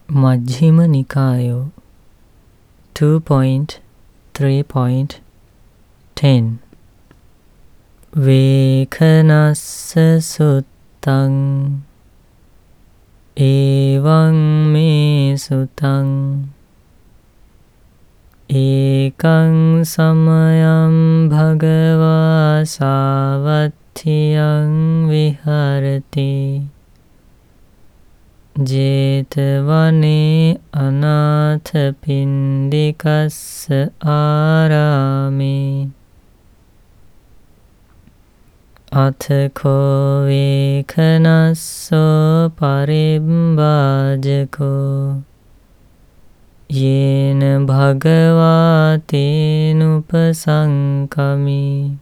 Majjhima Nikaya 2.3.10 Vekhanassa Suttang Evaṃ me sutaṃ Ekaṃ samayam bhagavā sāvatthiyaṃ viharati Jetavane anātha pindikassa ārāme Athako vekhanasso paribhājako Yena bhagavate nupasankami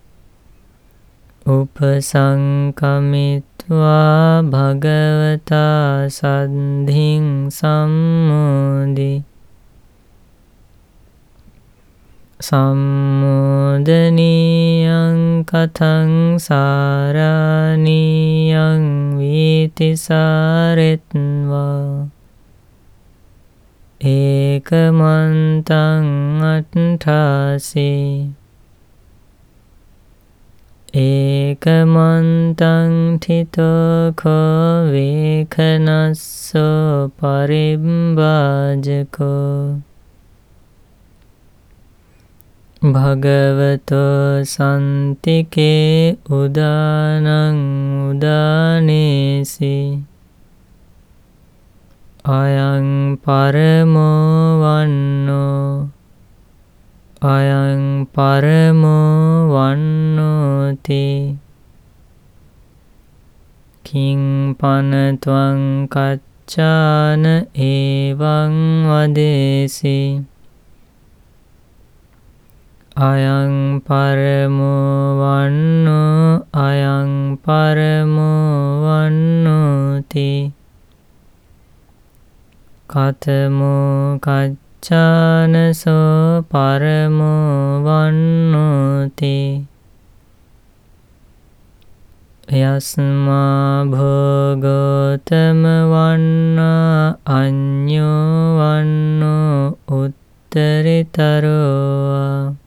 Upasankamitva bhagavata saddhiṃ sammodi Sammodaniyaṃ kataṃ sāraniyaṃ vītisaretva Ekamantaṃ atthāsi Ekamantaṃ thito ko vekhanasso paribhājako Bhagavato santike udānaṃ udānesi Ayaṃ paramo vanno Ayaṃ paramo vannoti Kiṃ panatvaṃ kaccāna evaṃ vadesi Ayaṃ paramo vanno Ayaṃ paramo vannoti Katamo kaccāna so paramo vannoti Yasmā bhogotama vanna añño vanno uttaritaro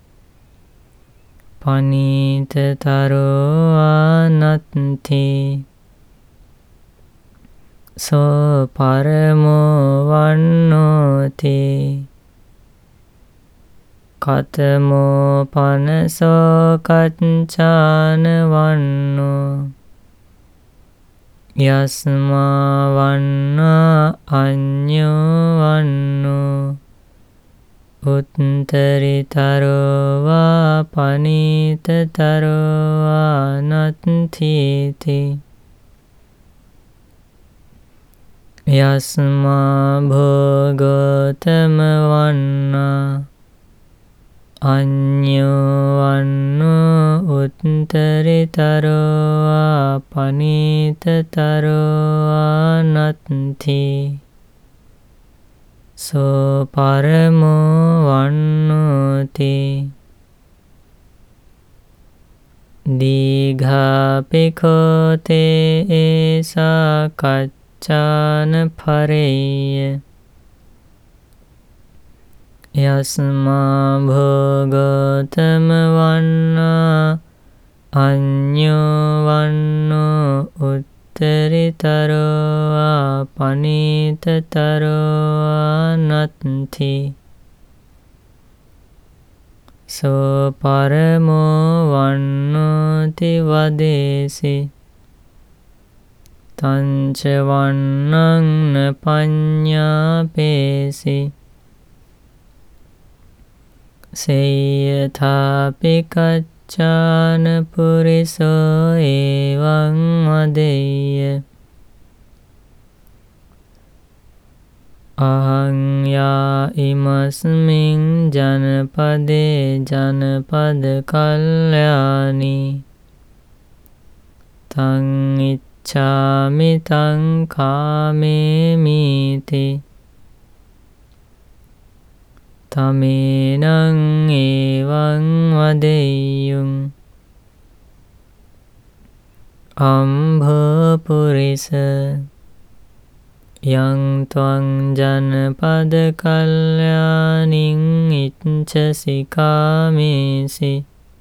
Panītataro natti So paramo vannoti Katamo panaso kaccāna vanno Yasmā vanna añño vanno Uttaritaro va panītataro va nattiti Yasmā bhogotama vanna añño vanno uttaritaro va panītataro va natti So paramo vannoti Dīghāpiko te esa kaccāna pareya Yasmā bhogotama vanna añño vanno uttaritaro va panītataro va natti So paramo vannoti vadesi Tañca vannaṃ na paññāpesi Seyyathāpi kaccāna puriso evaṃ vadeyya Ahaṃ yā imasmiṃ janapade janapada kalyāni Taṃ iccāmi taṃ kāmemīti Tamenaṃ evaṃ vadeyyuṃ Ambho purisa යං ත්වං ජනපද කල්යාණින් ඉච්ඡසි කාමේසි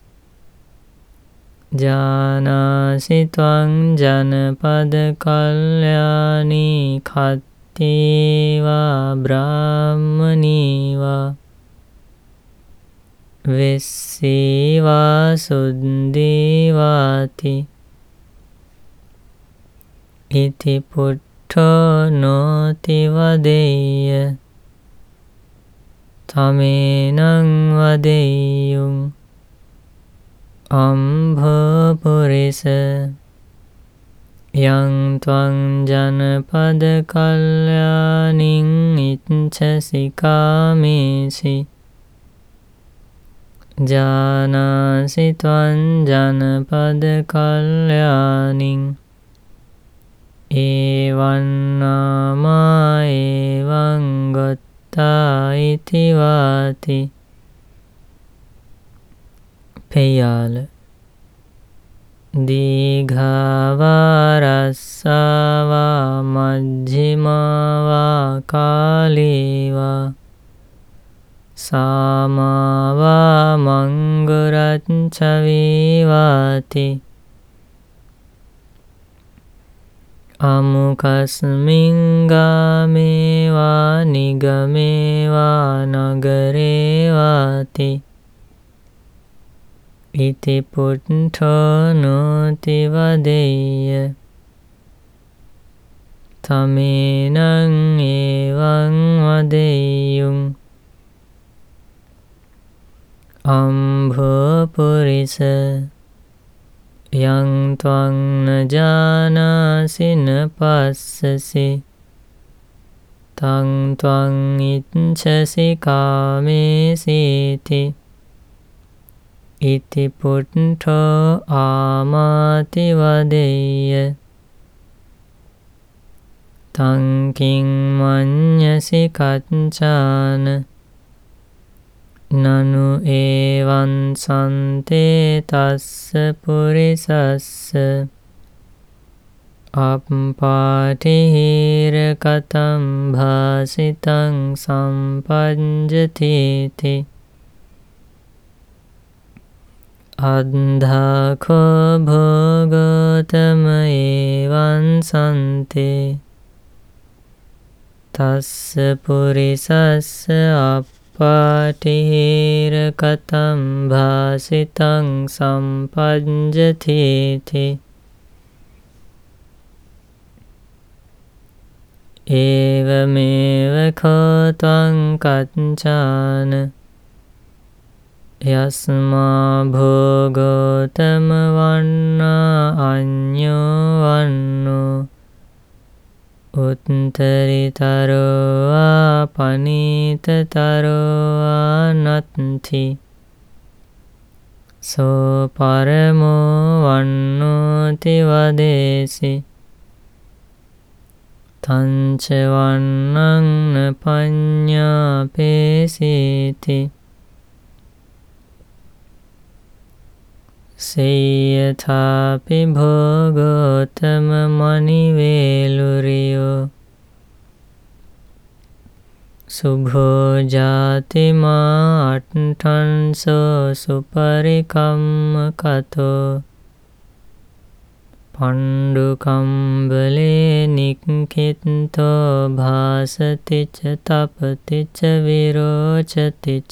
ජානාසි ත්වං ජනපද කල්යාණී කත්තේවා බ්‍රාහ්මනීවා වෙස්සේවා සුද්දේවාති ඉති පුට්ඨෝ නොති වදෙය්‍ය තමේනං වදෙය්‍යුං අම්භපුරිස යං ත්වං ජනපද කල්යාණින් ඉච්ඡසි කාමේසි ජානාසි ත්වං ජනපද කල්යාණින් එවං නාමා එවං ගොත්තා ඉති වාති පෙය්‍යාල දීඝා රස්සාවා මජ්ජිමා කාලීවා සාමාවා මංගරච්ඡ වේවාති අමුකස්මින් ගාමේවා නිගමේවා නගරේවාති ඉති පුට්ඨෝ නොති වදෙය්‍ය තමේනං එවං වදෙය්‍යුං අම්භපුරිස යං ත්වං න ජානාසි න පස්සසි තං ත්වං ඉච්ඡසි කාමේසීති ඉති පුට්ඨෝ ආමාති වදෙය්‍ය තං කිං මඤ්ඤසි කච්ඡාන නනු එවං සන්තේ තස්ස පුරිසස්ස අප්පාටිහිර කතම් භාසිතං සම්පජ්ජතිති අද්ධාඛෝ භෝගෝතම එවං සන්තේ තස්ස පුරිසස්ස අප්පාටිහිර කතම් භාසිතං සම්පජ්ජතිති ඒවමේව කෝ ත්වං කච්ඡාන යස්මා භෝගෝතම වන්නා අඤ්ඤෝ වන්නෝ උත්තරීතරෝ පනීතතරෝ නත්ථි සෝ පරමෝ වන්නෝති වදේසි තංච වන්නං න පඤ්ඤාපේසීති සේයථාපි භෝගෝතම මනිවේලුරියෝ සුභෝ ජාතිමා අට්ඨංසෝ සුපරිකම්ම කතෝ පණ්ඩුකම්බලේ නික්ඛිතෝ භාසතිච තපතිච විරෝචතිච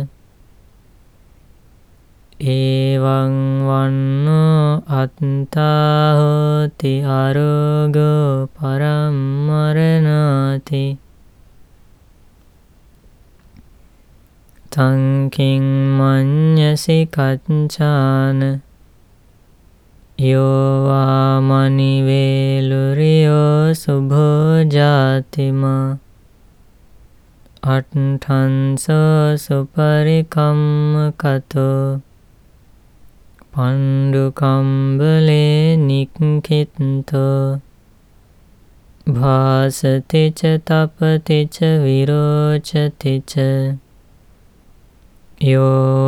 එවං වන්නෝ අත්තා හෝති ආරෝගෝ පරම්මරණාති තං කිං මඤ්ඤසි කච්ඡාන යෝවා මනිවේලුරියෝ සුභෝ ජාතිමා අට්ඨංසෝ සුපරිකම්ම කතෝ පණ්ඩුකම්බලේ නික්ඛිතෝ භාසතිච තපතිච විරෝචතිච යෝ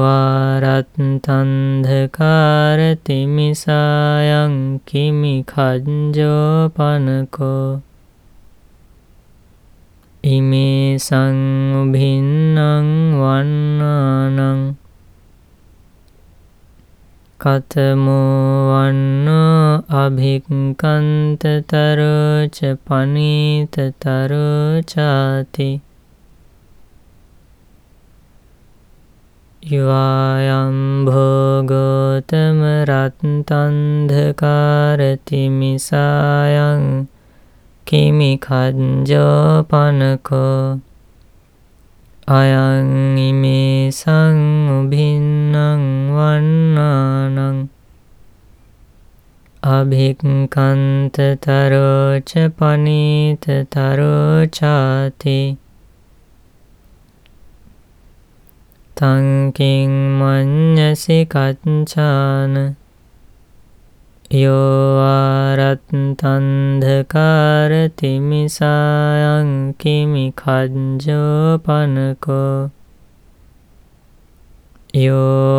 ආරත්තන්ධකාරති මිසායං කිමි කජ්ජෝ පනකෝ ඉමේ සංඋභින්නං වන්නානං කතමෝ වන්නෝ අභික්ඛන්තතරෝච පනීතතරෝචාති යවායම් භෝගෝතම රත්තන්ධකාරතිමිසායං කිමි කංජෝ පනකෝ අයං ඉමේ සංඋභින්නං වන්නානං අභික්ඛන්තතරෝච පනීතතරෝචාති තං කිං මඤ්ඤසි කච්ඡාන යෝ ආරත්තන්ධකාරතිමිසායං කිමි කංජෝ පනකෝ යෝ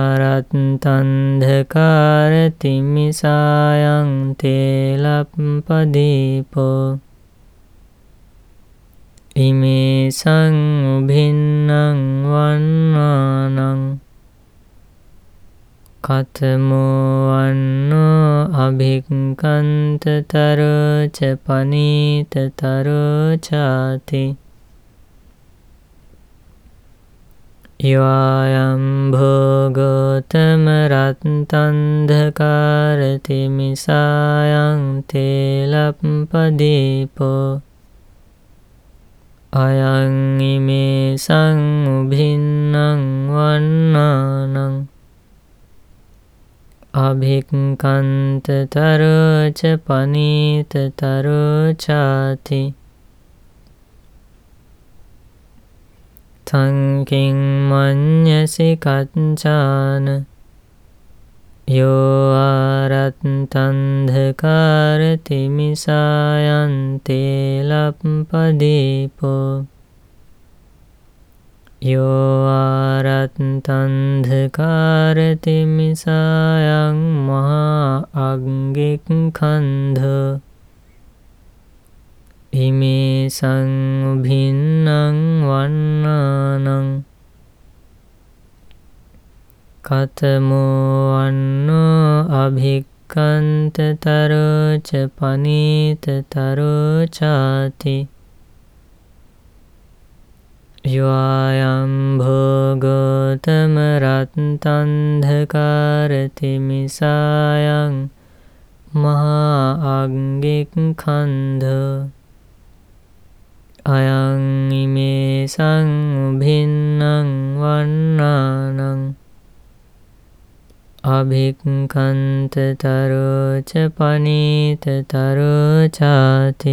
ආරත්තන්ධකාරතිමිසායං තේලප්පදීපෝ ඉමේ සංඋභින්නං වන්නානං කතමෝ වන්නෝ අභික්ඛන්තතරෝච පනීතතරෝචාති යවායම් භෝගෝතම රත්තන්ධකාරතිමිසායං තේලප්පදීපෝ අයං ඉමේ සංඋභින්නං වන්නානං අභික්ඛන්තතරෝච පනීතතරෝචාති තං කිං මඤ්ඤසි කච්ඡාන යෝ ආරත්තන්ධකාරතිමිසායං තේලප්පදීපෝ යෝ ආරත්තන්ධකාරතිමිසායං මහා අග්ගික්ඛන්ධෝ ඉමේ සංඋභින්නං වන්නානං කතමෝ වන්නෝ අභික්ඛන්තතරෝච පනීතතරෝචාති යවායම් භෝගෝතම රත්තන්ධකාරතිමිසායං මහා අග්ගික්ඛන්ධෝ අයං ඉමේ සංඋභින්නං වන්නානං අභික්ඛන්තතරෝච පනීතතරෝචාති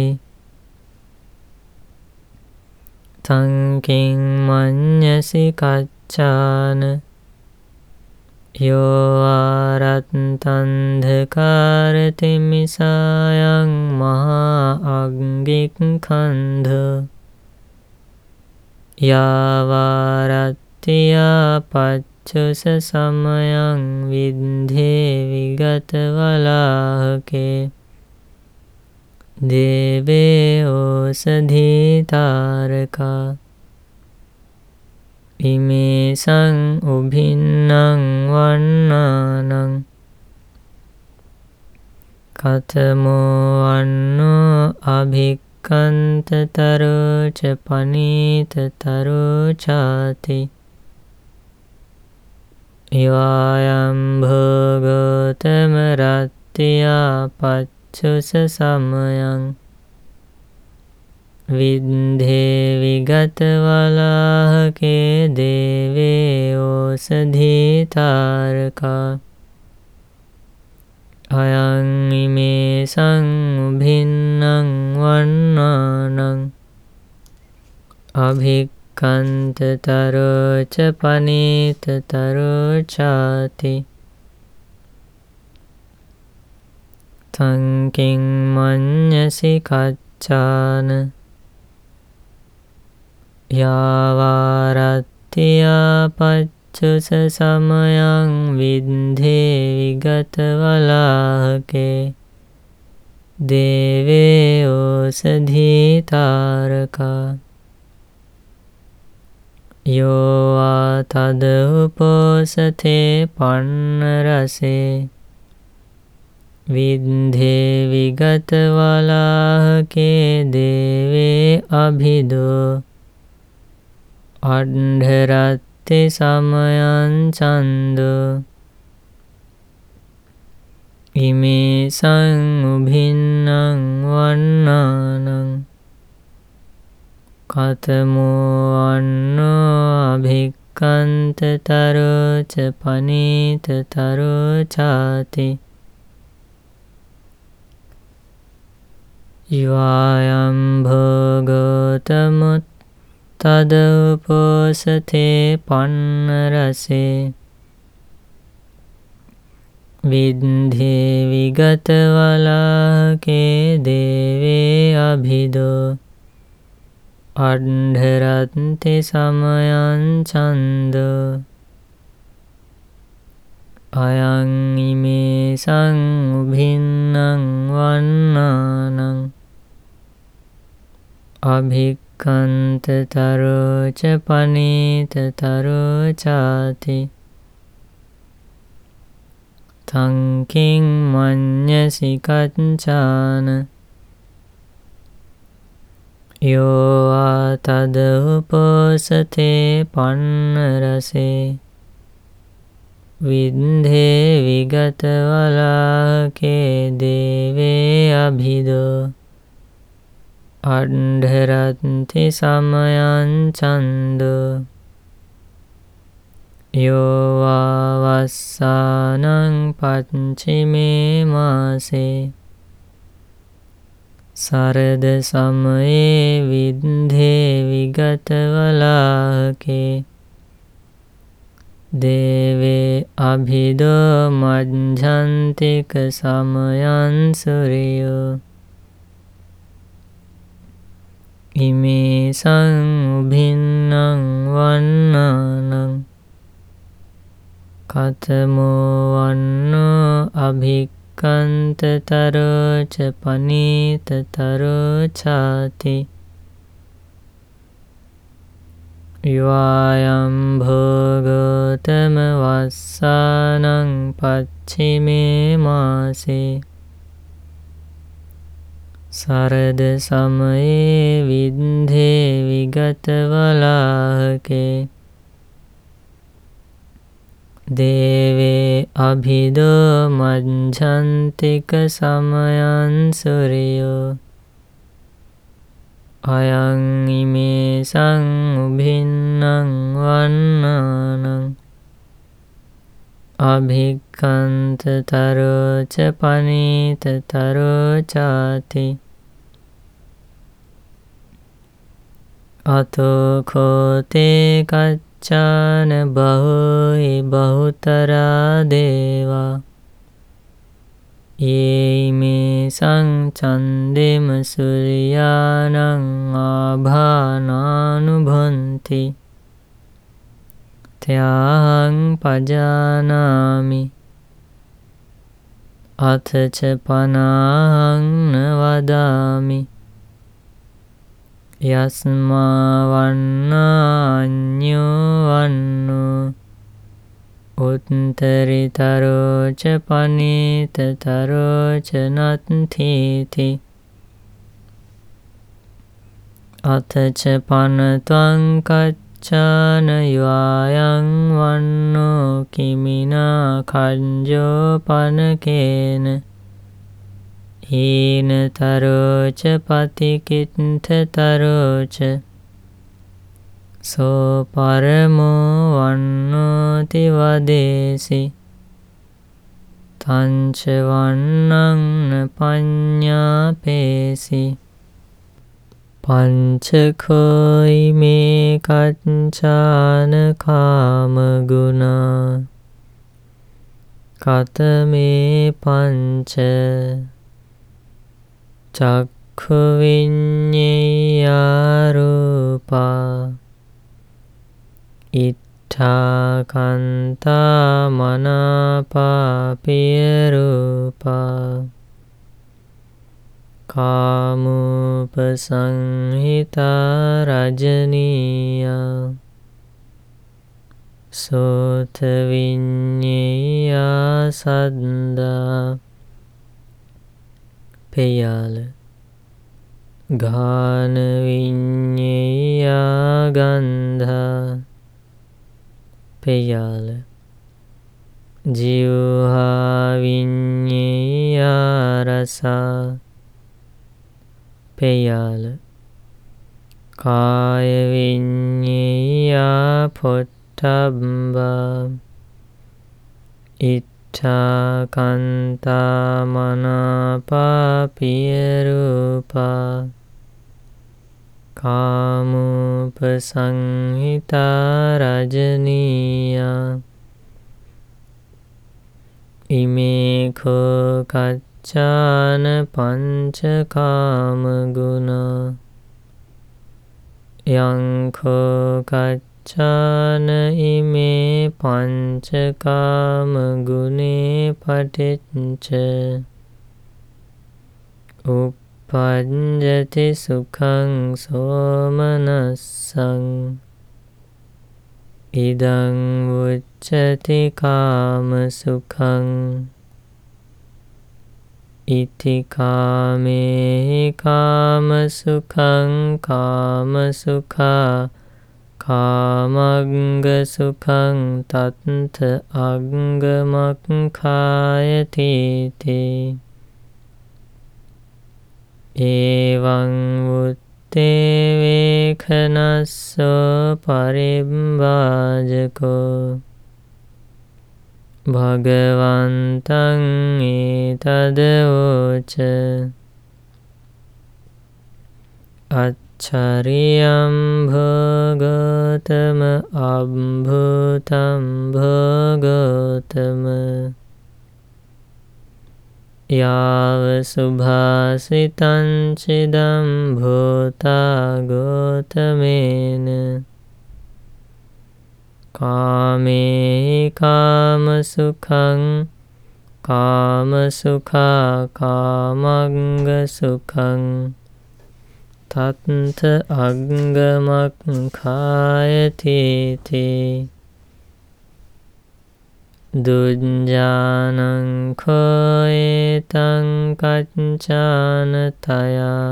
තං කිං මඤ්ඤසි කච්ඡාන යෝ ආරත්තන්ධකාරතිමිසායං මහා අග්ගික්ඛන්ධෝ යාවාරත්තියා පච්චුස සමයං විද්ධේ විගතවලාහකේ දේවේ ඕසධීතාරකා ඉමේ සංඋභින්නං වන්නානං කතමෝ වන්නෝ අභික්ඛන්තතරෝච පනීතතරෝචාති යවායම් භෝගෝතම රත්තියා පච්චුස සමයං විද්ධේ විගතවලාහකේ දේවේ ඕසධීතාරකා අයං ඉමේ සංඋභින්නං වන්නානං අභික්ඛන්තතරෝච පනීතතරෝචාති තං කිං මඤ්ඤසි කච්ඡාන යාවාරත්තියා පච්චුස සමයං විද්ධේ විගතවලාහකේ දේවේ ඕසධී තාරකා යෝවා තද උපෝසතේ පන්න රසේ විද්ධේ විගත වලාහකේ දේවේ අභිදෝ අණ්ඩරත්ති සමයං චන්දෝ ඉමේ සංඋභින්නං වන්නානං කතමෝ අන්නෝ අභික්කන්ත තරෝච පනීත තරෝචාති යවායම් භෝගෝතමුත් තද උපෝසතේ පන්න රසේ විද්ධේ විගත වලාහකේ දේවේ අභිදෝ අණ්ඩරත්ති සමයං චන්දෝ අයං ඉමේ සංඋභින්නං වන්නානං අභික්ඛන්ත තරෝච පනීත තරෝචාති තංකින් මඤ්ඤසි කච්චාන යෝවා තද උපෝසතේ පන්න රසේ විද්ධේ විගත වලාහකේ දේවේ අභිදෝ අණ්ඩරත්ති සමයං චන්දෝ යෝවා වස්සානං පච්චිමේ මාසේ සරද සමයේ විද්ධේ විගත වලාහකේ දේවේ අභිදෝ මජ්ජන්තික සමයං සුරියෝ ඉමේ සංඋභින්නං වන්නානං කතමෝ වන්නෝ අභික්ඛන්ත තරෝච පනීත තරෝචාති යවායම් භෝගෝතම වස්සානං පච්චිමේ මාසේ සරද සමයේ විද්ධේ විගත වලාහකේ දේවේ අභිදෝ මජ්ජන්තික සමයං සුරියෝ අයං ඉමේ සංඋභින්නං වන්නානං අභික්ඛන්ත තරෝච පනීත තරෝචාති අතෝ කෝතේ කච්චාන බහුයි බහුතරා දේවා යේමේ සංචන්දෙම සුරියානං ආභානානුභන්ති ත්‍යාහං පජානාමි අතච පනාහං න වදාමි යස්මා වන්නාඤ්ඤෝ වන්නෝ උත්තරිතරෝච පනීතතරෝච නත්ථීති අතච පනත්වං කච්චාන යවායං වන්නෝ කිමිනා කංජෝ පනකේන හීනතරෝච පතිකිත්තතරෝච සෝ පරමෝ වන්නෝති වදේසි තංච වන්නං න පඤ්ඤාපේසි පංචකෝ ඉමේ කච්චාන කාමගුණා කතමේ පංච චක්ඛු විඤ්ඤයා රූපා ඉත්ථා කන්තා මනාපා පිය රූපා කාමෝපසංහිතා රජනීයා සෝත විඤ්ඤේයා සද්දා පෙයාල ගාන විඤ්ඤේයා ගන්ධා පෙයාල ජීවහා විඤ්ඤේයා රසා පෙයාල කාය විඤ්ඤේයා පොට්ටබ්බා ඉච්ඡා කන්තා මනාපා පිය රූපා කාමෝපසංහිතා රජනීයා ඉමේ කෝ කච්චාන පංචකාම ගුණා යං කෝ කච්චාන ඉමේ පංචකාම ගුණේ පටිච්ච uppajjati සුඛං සෝමනස්සං ඉදං උච්චති කාම සුඛං ඉති කාමේහි කාම සුඛං කාම සුඛා කාමග්ග සුඛං තත්ථ අග්ගමක්ඛායති තේ එවං උත්තේ වේඛනස්සෝ පරිබ්බාජකෝ භගවන්තං ඒතදෝච අච්චරියම් භගතම අබ්භූතම් භගතම යාව සුභාසිතං චිදම් භූතා ගෝතමේන කාමේ කාම සුඛං කාම සුඛා කාමංග සුඛං තත්ථ අග්ගමක්ඛායති තේ දුඤ්ජානං කෝ ඒතං කච්චාන තයා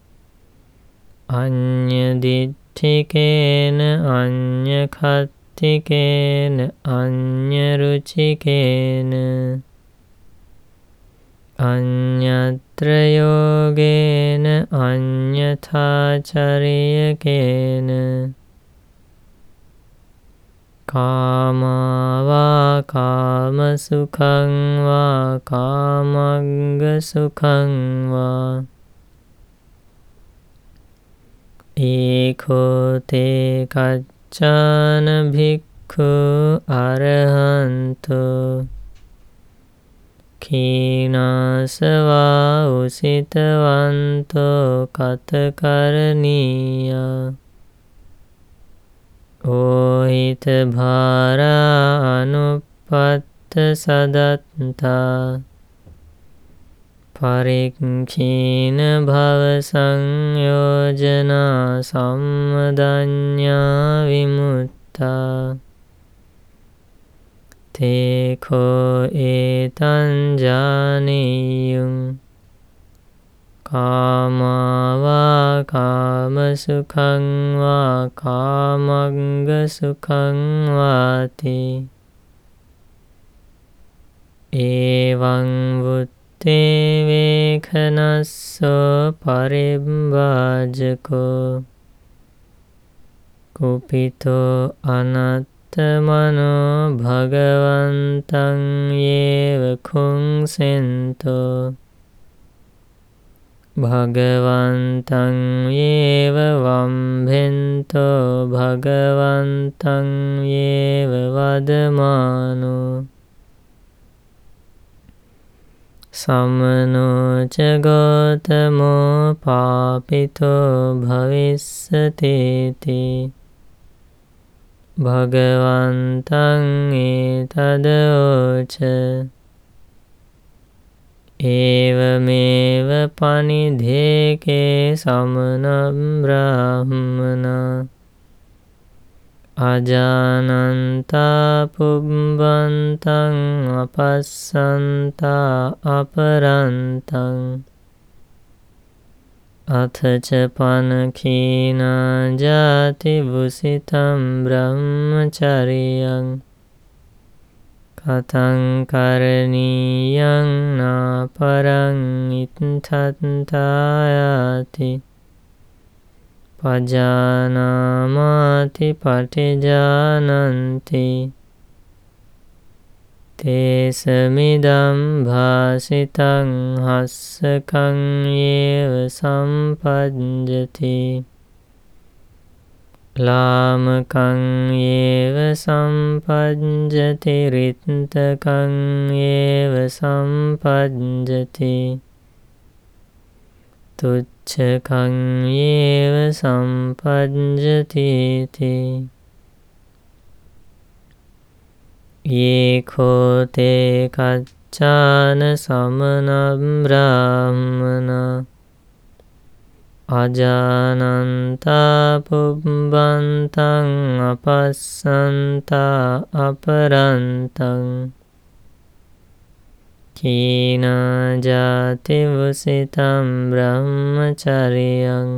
අඤ්ඤ දිට්ඨිකේන අඤ්ඤ කත්තිකේන අඤ්ඤ රුචිකේන අඤ්ඤත්‍ර යෝගේන අඤ්ඤථාචරියකේන කාමවා කාම සුඛං වා කාමග්ග සුඛං වා ඒකෝ තේ කච්චාන භික්ඛු අරහන්තෝ කීනාසවා උසිතවන්තෝ කතකරණීයා ඕහිත භාරා අනුපත්ත සදත්තා පරික්ඛීන භව සංයෝජනා සම්මදඤ්ඤා විමුක්තා තේකෝ ඒතං ජානීයං කාමවා කාම සුඛං වා කාමග්ග සුඛං වාති එවං වුත්තේ වේඛනස්සෝ පරිබ්බාජකෝ කුපිතෝ අනත්තමනෝ භගවන්තං යේව කුංසෙන්තෝ භගවන්තං යේව වම්භෙන්තෝ භගවන්තං යේව වදමානෝ සමනෝ ච ගෝතමෝ පාපිතෝ භවිස්සති තේ භගවන්තං ඒතදෝච ඒවමේව පනිධේකේ සමනම් බ්‍රාහ්මනා අජානන්තා පුබ්බන්තං අපස්සන්තා අපරන්තං අථච පනඛීනා ජාති බුසිතම් බ්‍රහ්මචරියං කතං කරණීයං නාපරං ඉත්තත්තායාති පජානාමාති පටිජානන්ති තේසමිදම් භාසිතං හස්සකං යේව සම්පජ්ජති ලාමකං යේව සම්පජ්ජති රිත්තකං යේව සම්පජ්ජති තුච්ඡකං යේව සම්පජ්ජති යේඛෝතේ කච්චාන සමනම් බ්‍රාහ්මනා අජානන්තා පුබ්බන්තං අපස්සන්තා අපරන්තං කීනා ජාති වසිතම් බ්‍රහ්මචරියං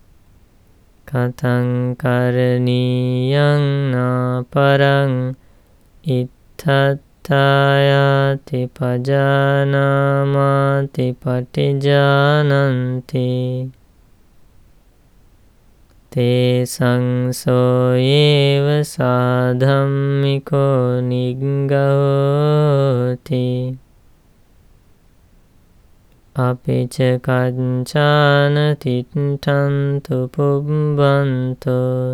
කතං කරණීයං නාපරං ඉත්තත්තායාති පජානාමාති පටිජානන්ති තේසංසෝ යේව සාධම්මිකෝ නිග්ගහෝති අපිච කච්චාන තිට්ඨන්තු පුබ්බන්තෝ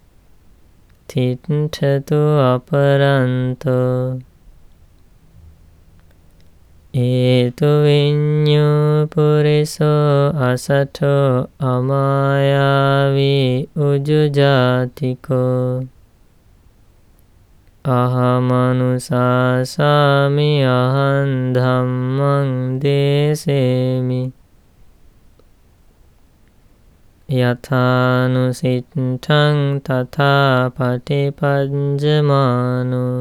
තිට්ඨතු අපරන්තෝ ඒතු විඤ්ඤෝ පුරිසෝ අසඨෝ අමායාවී උජුජාතිකෝ අහමනුසාසාමි අහං ධම්මං දේසේමි යථානුසිට්ඨං තථා පටිපඤ්ජමානෝ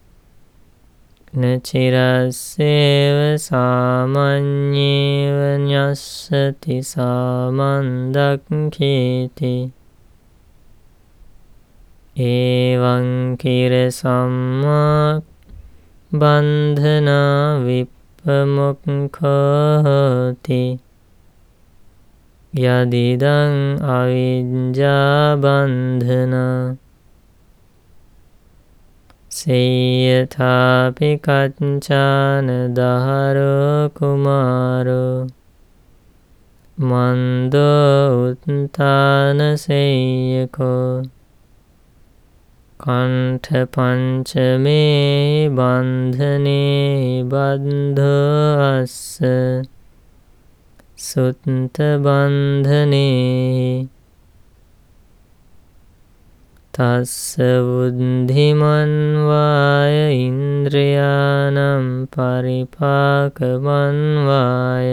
නචිරස්සේව සාමඤ්ඤේව ඤස්සති සාමන්දක්ඛේති එවං කිර සම්මා බන්ධනා විප්පමුක්ඛෝති යදිදං අවිජ්ජා බන්ධනා සේයථාපි කච්චාන දහරෝ කුමාරෝ මන්දෝ උත්තාන සේයකෝ කණ්ඨ පංචමේ බන්ධනේ බන්ධෝ අස්ස සුත්ත බන්ධනේ තස්ස බුද්ධිමන් වාය ඉන්ද්‍රියානම් පරිපාකමන් වාය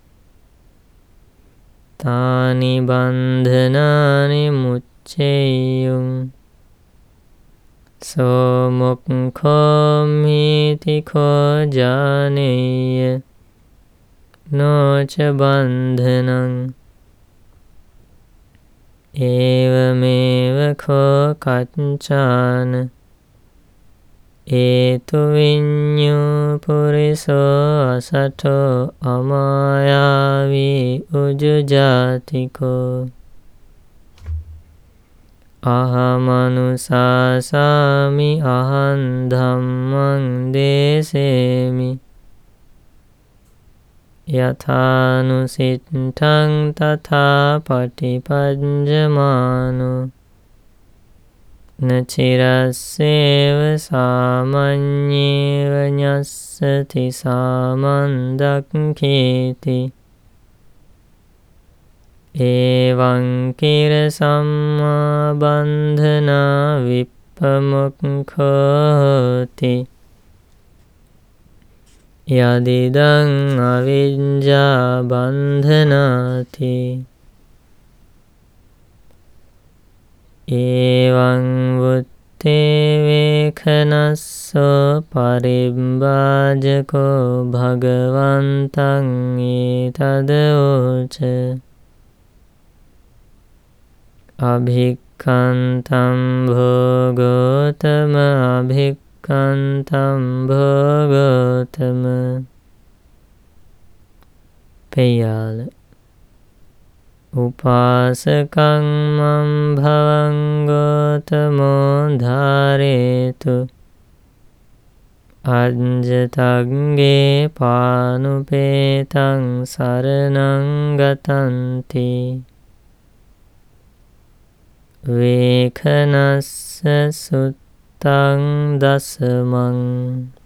තානි බන්ධනානි මුච්චෙය්‍යුං සෝමුක්ඛෝමිති කෝ ජානේය නොච බන්ධනං ඒවමේව කෝ කච්චාන ඒතු විඤ්ඤෝ පුරිසෝ අසඨෝ අමායාවී උජුජාතිකෝ අහමනුසාසාමි අහං ධම්මං දේසේමි යථානුසිට්ඨං තථා පටිපඤ්ජමානෝ නචිරස්සේව සාමඤ්ඤේව ඤස්සති සාමන්දක්ඛේති එවං කිර සම්මා බන්ධනා විප්පමුක්ඛෝති යදිදං අවිජ්ජා බන්ධනාති එවං වුත්තේ වේඛනස්සෝ පරිබ්බාජකෝ භගවන්තං ඒතදෝච අභික්ඛන්තං භෝගෝතම අභික්ඛන්තං භෝගෝතම පෙය්‍යාල උපාසකං මම් භවං ගෝතමෝ ධාරේතු අඤ්ජතග්ගේ පානුපේතං සරණං ගතන්ති වේඛනස්ස සුත්තං දසමං